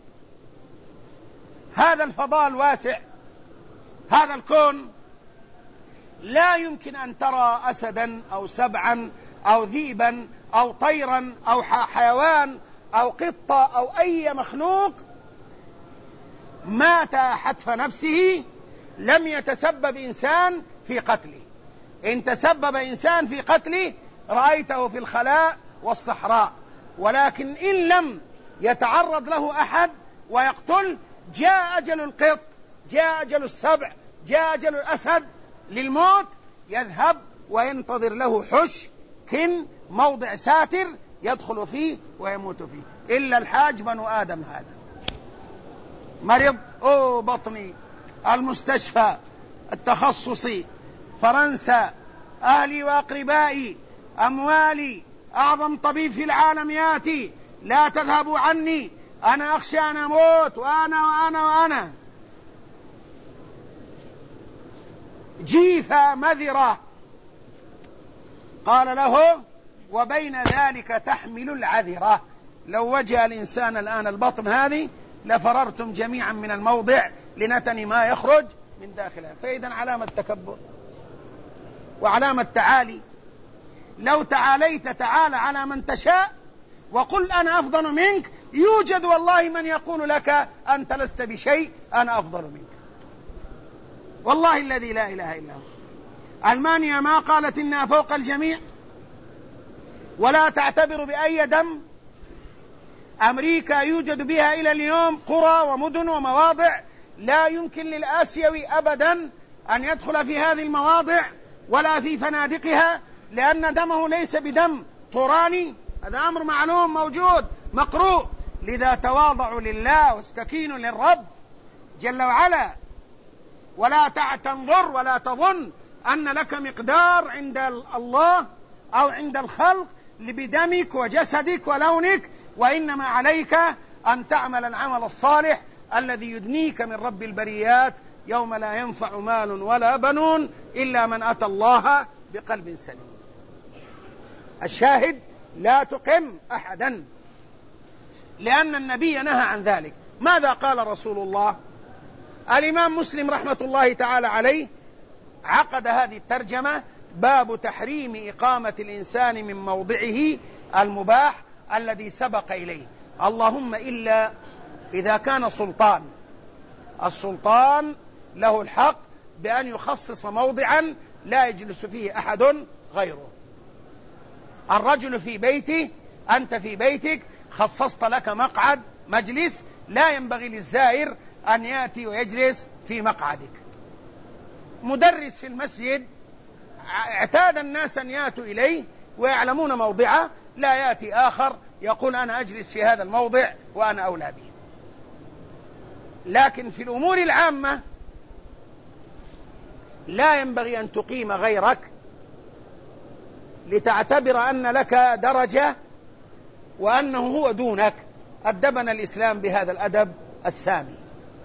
هذا الفضاء الواسع، هذا الكون، لا يمكن أن ترى أسدا أو سبعا أو ذئبا أو طيرا أو حيوان أو قطة أو أي مخلوق مات حتف نفسه لم يتسبب إنسان في قتله. إن تسبب إنسان في قتله رأيته في الخلاء والصحراء، ولكن إن لم يتعرض له أحد ويقتل، جاء أجل القط، جاء أجل السبع، جاء أجل الأسد للموت، يذهب وينتظر له حش موضع ساتر يدخل فيه ويموت فيه، إلا الحاج بنو آدم هذا مرض بطني، المستشفى التخصصي، فرنسا، أهلي وأقربائي، أموالي، أعظم طبيب في العالم يأتي، لا تذهبوا عني، أنا أخشى أن أموت، وأنا جيفة مذرة. قال له: وبين ذلك تحمل العذرة. لو وجه الإنسان الآن البطن هذه لفررتم جميعا من الموضع لنتن ما يخرج من داخلها. فإذا علامة تكبر وعلامة تعالي. لو تعاليت تعالى على من تشاء وقل أنا أفضل منك، يوجد والله من يقول لك أنت لست بشيء، أنا أفضل منك، والله الذي لا إله إلا هو. ألمانيا ما قالت إنها فوق الجميع ولا تعتبر بأي دم. أمريكا يوجد بها إلى اليوم قرى ومدن ومواضع لا يمكن للآسيوي أبدا أن يدخل في هذه المواضع ولا في فنادقها، لأن دمه ليس بدم طوراني، هذا أمر معلوم موجود مقروء. لذا تواضعوا لله واستكينوا للرب جل وعلا، ولا تنظر ولا تظن أن لك مقدار عند الله أو عند الخلق بدمك وجسدك ولونك، وإنما عليك أن تعمل العمل الصالح الذي يدنيك من رب البريات يوم لا ينفع مال ولا بنون إلا من أتى الله بقلب سليم. الشاهد: لا تقم أحدا، لأن النبي نهى عن ذلك. ماذا قال رسول الله؟ الإمام مسلم رحمة الله تعالى عليه عقد هذه الترجمة: باب تحريم إقامة الإنسان من موضعه المباح الذي سبق إليه، اللهم إلا إذا كان سلطان. السلطان له الحق بأن يخصص موضعا لا يجلس فيه أحد غيره. الرجل في بيته، أنت في بيتك خصصت لك مقعد مجلس، لا ينبغي للزائر أن يأتي ويجلس في مقعدك. مدرس في المسجد اعتاد الناس أن يأتوا إليه ويعلمون موضعه، لا يأتي آخر يقول أنا أجلس في هذا الموضع وأنا أولى به. لكن في الأمور العامة لا ينبغي أن تقيم غيرك لتعتبر أن لك درجة وأنه هو دونك. أدبنا الإسلام بهذا الأدب السامي.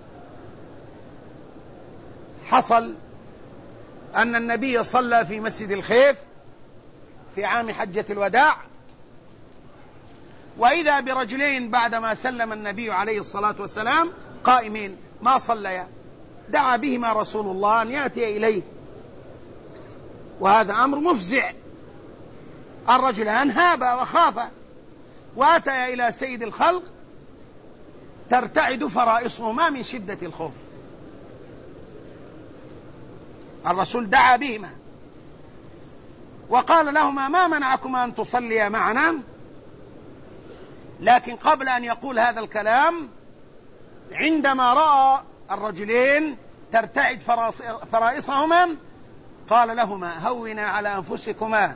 حصل أن النبي صلى في مسجد الخيف في عام حجة الوداع، وإذا برجلين بعدما سلم النبي عليه الصلاة والسلام قائمين ما صليا، دعا بهما رسول الله أن يأتي إليه، وهذا أمر مفزع. الرجلان هابا وخافا وأتيا إلى سيد الخلق ترتعد فرائصهما من شدة الخوف. الرسول دعا بهما وقال لهما: ما منعكما أن تصليا معنا؟ لكن قبل أن يقول هذا الكلام، عندما رأى الرجلين ترتعد فرائصهما قال لهما: هونا على أنفسكما،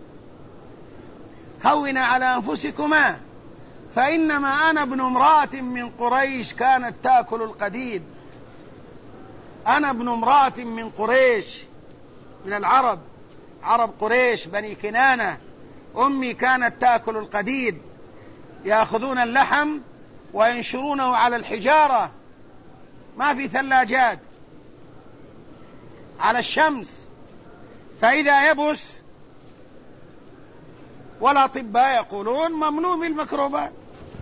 هونا على أنفسكما، فإنما أنا ابن امرأة من قريش كانت تأكل القديد. أنا ابن امرأة من قريش، من العرب، عرب قريش بني كنانة. أمي كانت تأكل القديد، يأخذون اللحم وينشرونه على الحجارة، ما في ثلاجات، على الشمس، فإذا يبس، والأطباء يقولون ممنوع بالميكروبات،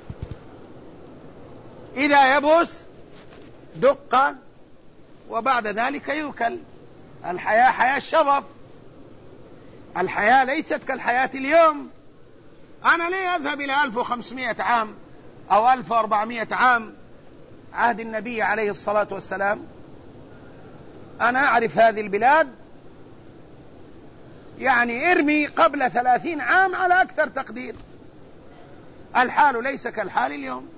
إذا يبس دقة وبعد ذلك يؤكل. الحياة حياة الشظف، الحياة ليست كالحياة اليوم. أنا ليه أذهب إلى 1500 عام أو 1400 عام عهد النبي عليه الصلاة والسلام؟ أنا أعرف هذه البلاد يعني ارمي قبل 30 عام على أكثر تقدير. الحال ليس كالحال اليوم،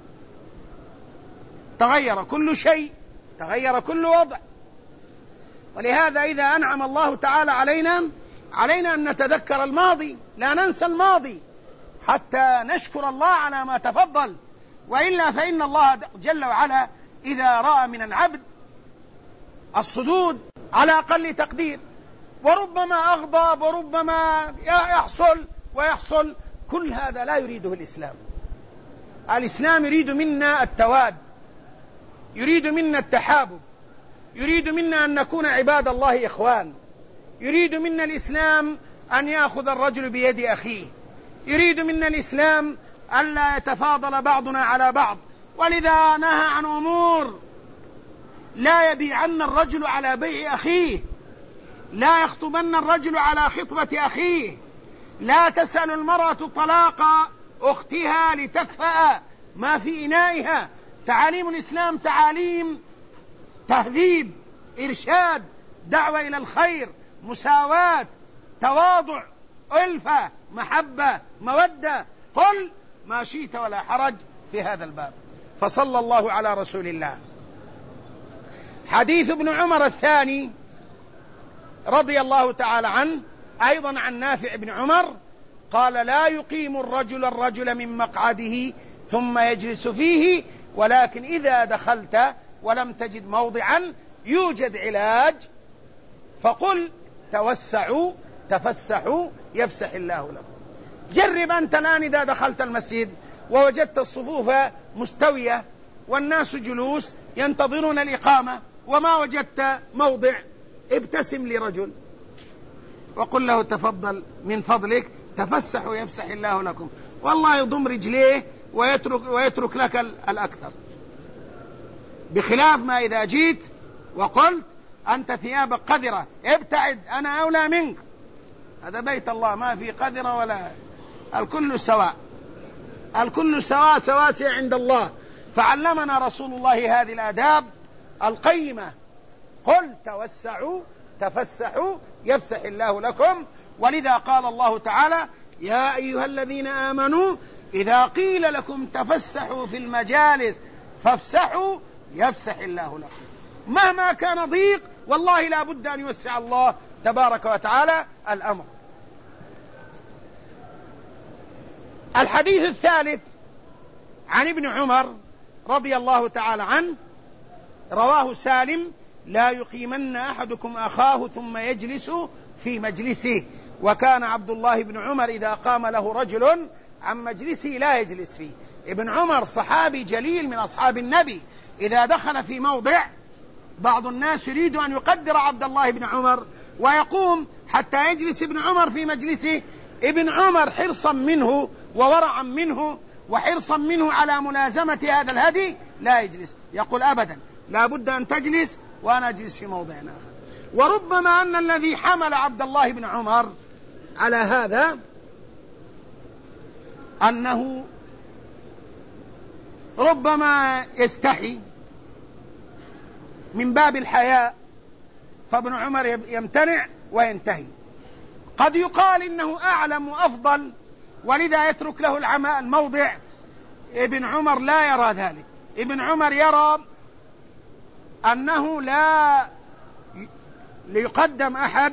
تغير كل شيء، تغير كل وضع. ولهذا إذا أنعم الله تعالى علينا أن نتذكر الماضي، لا ننسى الماضي، حتى نشكر الله على ما تفضل، وإلا فإن الله جل وعلا إذا رأى من العبد الصدود على أقل تقدير، وربما أغضب وربما يحصل كل هذا لا يريده الإسلام. الإسلام يريد منا التواد، يريد منا التحابب، يريد منا أن نكون عباد الله إخوان، يريد منا الإسلام أن يأخذ الرجل بيد أخيه، يريد منا الإسلام ألا يتفاضل بعضنا على بعض. ولذا نهى عن أمور: لا يبيعن الرجل على بيع أخيه، لا يخطبن الرجل على خطبة أخيه، لا تسأل المرأة طلاق أختها لتكفأ ما في إنائها. تعاليم الإسلام تعاليم تهذيب، إرشاد، دعوة إلى الخير، مساواة، تواضع، ألفة، محبة، مودة، قل ما شئت ولا حرج في هذا الباب. فصلى الله على رسول الله. حديث ابن عمر الثاني رضي الله تعالى عنه أيضا عن نافع بن عمر قال: لا يقيم الرجل من مقعده ثم يجلس فيه، ولكن إذا دخلت ولم تجد موضعا يوجد علاج فقل: توسعوا تفسحوا يفسح الله لكم. جرب أنت الآن إذا دخلت المسجد ووجدت الصفوف مستوية والناس جلوس ينتظرون الإقامة وما وجدت موضع، ابتسم لرجل وقل له: تفضل من فضلك تفسحوا يفسح الله لكم. والله يضم رجليه ويترك لك الأكثر، بخلاف ما إذا جيت وقلت: أنت ثيابك قذرة ابتعد أنا أولى منك. هذا بيت الله ما في قذرة ولا، الكل سواء، الكل سواء سواسية عند الله. فعلمنا رسول الله هذه الآداب القيمة: قل توسعوا تفسحوا يفسح الله لكم. ولذا قال الله تعالى: يا أيها الذين آمنوا إذا قيل لكم تفسحوا في المجالس فافسحوا يفسح الله لكم. مهما كان ضيق والله لا بد أن يوسع الله تبارك وتعالى الأمر. الحديث الثالث عن ابن عمر رضي الله تعالى عنه رواه سالم: لا يقيمن أحدكم أخاه ثم يجلس في مجلسه. وكان عبد الله بن عمر إذا قام له رجل عن مجلسه لا يجلس فيه. ابن عمر صحابي جليل من أصحاب النبي، إذا دخل في موضع بعض الناس يريد أن يقدر عبد الله بن عمر ويقوم حتى يجلس ابن عمر في مجلسه. ابن عمر حرصا منه وورعا منه وحرصا منه على ملازمة هذا الهدي لا يجلس، يقول: أبدا لا بد أن تجلس وأنا أجلس في موضع آخر. وربما أن الذي حمل عبد الله بن عمر على هذا أنه ربما يستحي من باب الحياء، فابن عمر يمتنع وينتهي. قد يقال إنه أعلم وأفضل ولذا يترك له الموضع. ابن عمر لا يرى ذلك. ابن عمر يرى أنه لا ليقدم أحد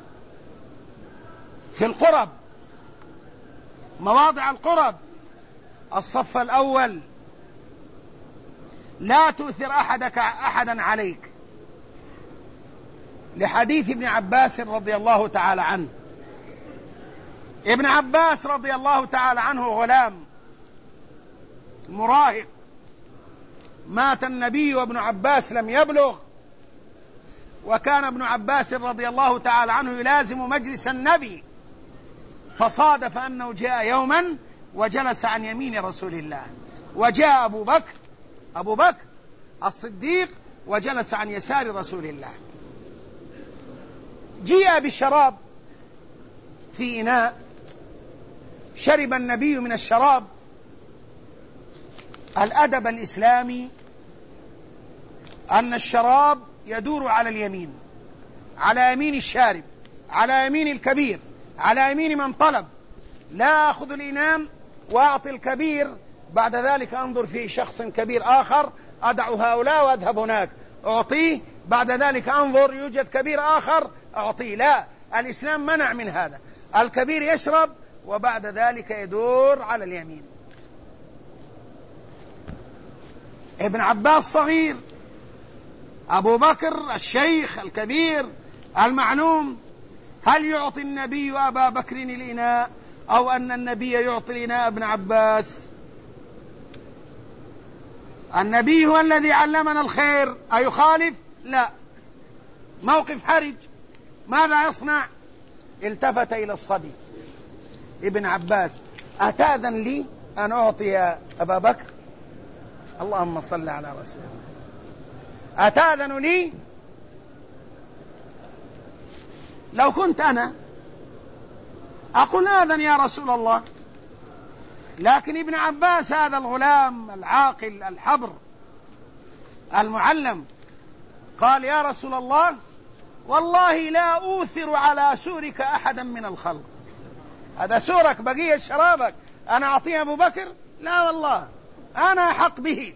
في القرب، مواضع القرب، الصف الأول، لا تؤثر أحدا عليك، لحديث ابن عباس رضي الله تعالى عنه. ابن عباس رضي الله تعالى عنه غلام مراهق، مات النبي وابن عباس لم يبلغ، وكان ابن عباس رضي الله تعالى عنه يلازم مجلس النبي، فصادف أنه جاء يوما وجلس عن يمين رسول الله، وجاء أبو بكر الصديق وجلس عن يسار رسول الله. جيء بالشراب في إناء، شرب النبي من الشراب. الأدب الإسلامي أن الشراب يدور على اليمين، على يمين الشارب، على يمين الكبير، على يمين من طلب. لا أخذ الإناء وأعطي الكبير بعد ذلك أنظر في شخص كبير آخر، أدع هؤلاء وأذهب هناك، أعطيه بعد ذلك أنظر يوجد كبير آخر أعطيه. لا، الإسلام منع من هذا. الكبير يشرب وبعد ذلك يدور على اليمين. ابن عباس صغير، أبو بكر الشيخ الكبير المعلوم. هل يعطي النبي أبا بكر الإناء أو أن النبي يعطي الإناء ابن عباس؟ النبي هو الذي علمنا الخير، أيخالف؟ لا. موقف حرج، ماذا يصنع؟ التفت إلى الصبي ابن عباس: أتأذن لي أن أعطي أبا بكر؟ اللهم صل على رسول الله. أتأذن لي؟ لو كنت أنا أقول آذن يا رسول الله، لكن ابن عباس هذا الغلام العاقل الحبر المعلم قال: يا رسول الله، والله لا أوثر على سورك أحدا من الخلق. هذا سورك بقية شرابك أنا أعطيه أبو بكر؟ لا والله، أنا أحق به.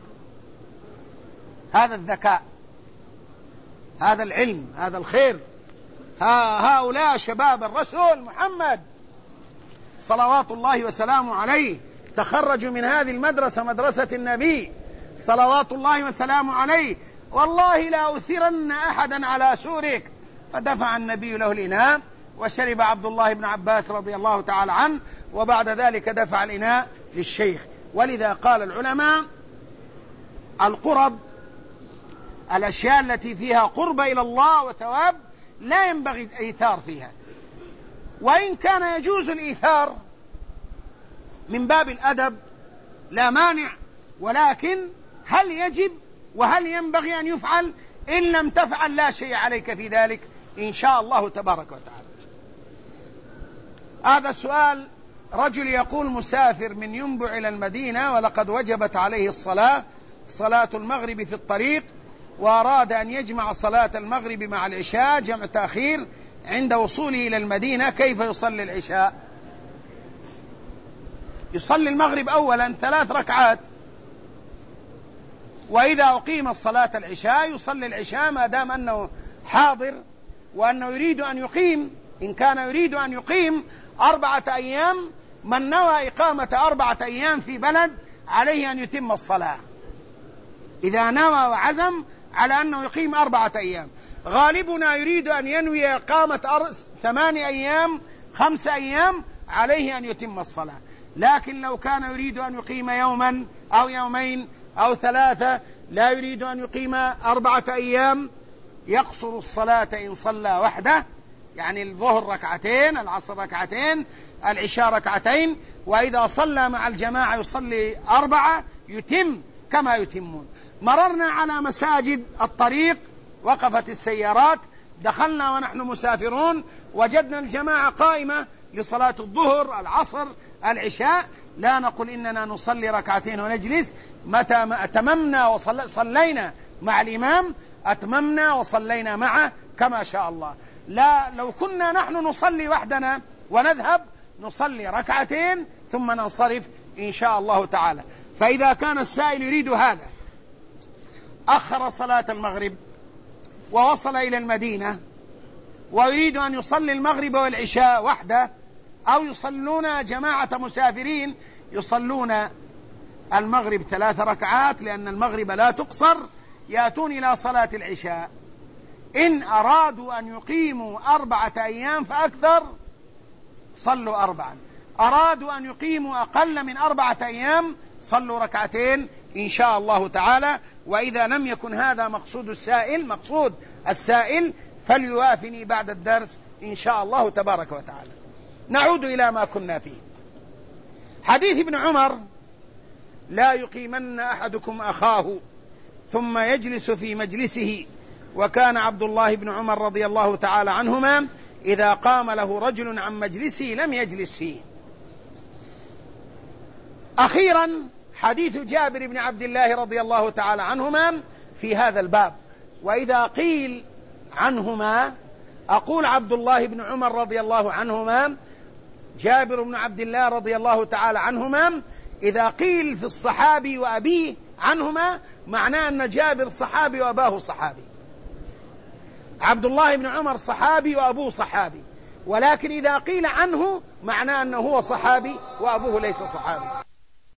هذا الذكاء، هذا العلم، هذا الخير. هؤلاء شباب الرسول محمد صلوات الله وسلامه عليه، تخرجوا من هذه المدرسة، مدرسة النبي صلوات الله وسلامه عليه. والله لا أثرن أحدا على سورك. فدفع النبي له الإناء وشرب عبد الله بن عباس رضي الله تعالى عنه، وبعد ذلك دفع الإناء للشيخ. ولذا قال العلماء: القرب، الأشياء التي فيها قرب إلى الله وثواب، لا ينبغي الإيثار فيها، وإن كان يجوز الإيثار من باب الأدب لا مانع، ولكن هل يجب وهل ينبغي أن يفعل؟ إن لم تفعل لا شيء عليك في ذلك إن شاء الله تبارك وتعالى. هذا سؤال رجل يقول: مسافر من ينبع إلى المدينة ولقد وجبت عليه الصلاة، صلاة المغرب في الطريق، وأراد أن يجمع صلاة المغرب مع العشاء جمع تأخير عند وصوله إلى المدينة، كيف يصلي العشاء؟ يصلي المغرب أولا 3 ركعات، وإذا أقيم الصلاة العشاء يصلي العشاء ما دام أنه حاضر وأنه يريد أن يقيم. إن كان يريد أن يقيم 4 أيام، من نوى إقامة 4 أيام في بلد عليه أن يتم الصلاة. إذا نوى وعزم على أنه يقيم 4 أيام، غالبنا يريد أن ينوي إقامة 8 أيام 5 أيام، عليه أن يتم الصلاة. لكن لو كان يريد أن يقيم يوما أو يومين أو 3، لا يريد أن يقيم 4 أيام، يقصر الصلاة إن صلى وحده، يعني الظهر 2 العصر 2 العشاء 2، وإذا صلى مع الجماعة يصلي 4، يتم كما يتمون. مررنا على مساجد الطريق، وقفت السيارات، دخلنا ونحن مسافرون، وجدنا الجماعة قائمة لصلاة الظهر العصر العشاء، لا نقول إننا نصلي 2 ونجلس. متى ما أتممنا وصلينا مع الإمام أتممنا وصلينا معه كما شاء الله. لا، لو كنا نحن نصلي وحدنا ونذهب نصلي 2 ثم ننصرف إن شاء الله تعالى. فإذا كان السائل يريد هذا، أخر صلاة المغرب ووصل إلى المدينة ويريد أن يصلي المغرب والعشاء وحده، أو يصلون جماعة مسافرين يصلون المغرب 3 ركعات، لأن المغرب لا تقصر، يأتون إلى صلاة العشاء. إن أرادوا أن يقيموا 4 أيام فأكثر صلوا 4، أرادوا أن يقيموا أقل من 4 أيام صلوا 2 إن شاء الله تعالى. وإذا لم يكن هذا مقصود السائل فليوافني بعد الدرس إن شاء الله تبارك وتعالى. نعود إلى ما كنا فيه. حديث ابن عمر: لا يقيمن أحدكم أخاه ثم يجلس في مجلسه. وكان عبد الله بن عمر رضي الله تعالى عنهما إذا قام له رجل عن مجلسه لم يجلس فيه. أخيرا حديث جابر بن عبد الله رضي الله تعالى عنهما في هذا الباب. وإذا قيل عنهما أقول عبد الله بن عمر رضي الله عنهما، جابر بن عبد الله رضي الله تعالى عنهما. إذا قيل في الصحابي وأبيه عنهما معناه أن جابر صحابي وأباه صحابي، عبد الله بن عمر صحابي وأبوه صحابي. ولكن إذا قيل عنه معناه أنه هو صحابي وأبوه ليس صحابي.